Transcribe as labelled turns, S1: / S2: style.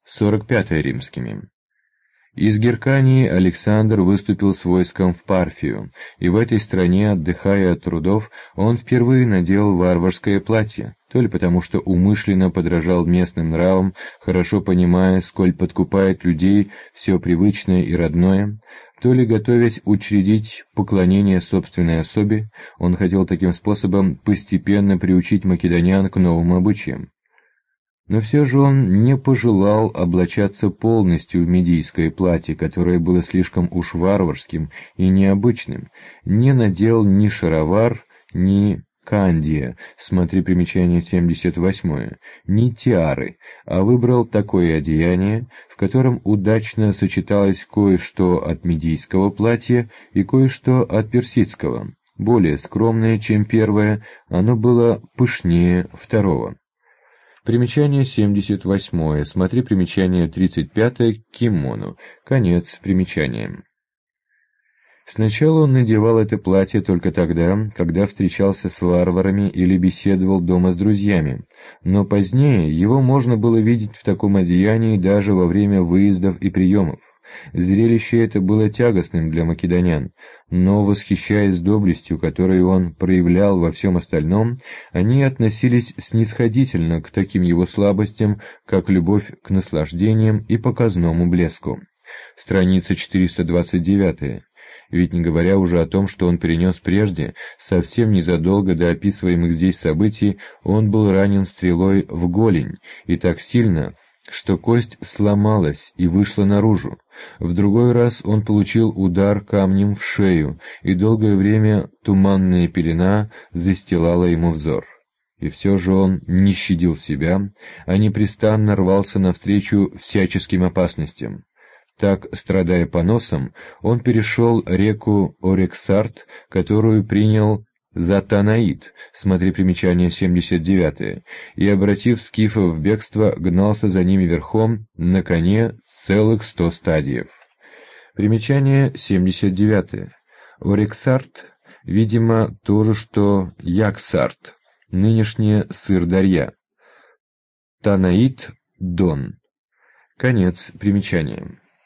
S1: 45 римскими. Из Геркании Александр выступил с войском в Парфию, и в этой стране, отдыхая от трудов, он впервые надел варварское платье, то ли потому, что умышленно подражал местным нравам, хорошо понимая, сколь подкупает людей все привычное и родное, то ли, готовясь учредить поклонение собственной особе, он хотел таким способом постепенно приучить македонян к новым обычаям. Но все же он не пожелал облачаться полностью в медийское платье, которое было слишком уж варварским и необычным, не надел ни шаровар, ни кандия, смотри примечание 78, ни тиары, а выбрал такое одеяние, в котором удачно сочеталось кое-что от медийского платья и кое-что от персидского. Более скромное, чем первое, оно было пышнее второго. Примечание 78. Смотри примечание 35 к кимону. Конец примечания. Сначала он надевал это платье только тогда, когда встречался с варварами или беседовал дома с друзьями, но позднее его можно было видеть в таком одеянии даже во время выездов и приемов. Зрелище это было тягостным для македонян, но, восхищаясь доблестью, которую он проявлял во всем остальном, они относились снисходительно к таким его слабостям, как любовь к наслаждениям и показному блеску. Страница 429. Ведь не говоря уже о том, что он перенес прежде, совсем незадолго до описываемых здесь событий, он был ранен стрелой в голень, и так сильно, что кость сломалась и вышла наружу. В другой раз он получил удар камнем в шею, и долгое время туманная пелена застилала ему взор. И все же он не щадил себя, а непрестанно рвался навстречу всяческим опасностям. Так, страдая поносом, он перешел реку Орексарт, которую принял за Танаит, смотри примечание 79, и, обратив скифов в бегство, гнался за ними верхом на коне целых 100 стадиев. Примечание 79. Орексарт, видимо, то же, что Яксарт, нынешняя Сырдарья. Танаит — Дон. Конец примечания.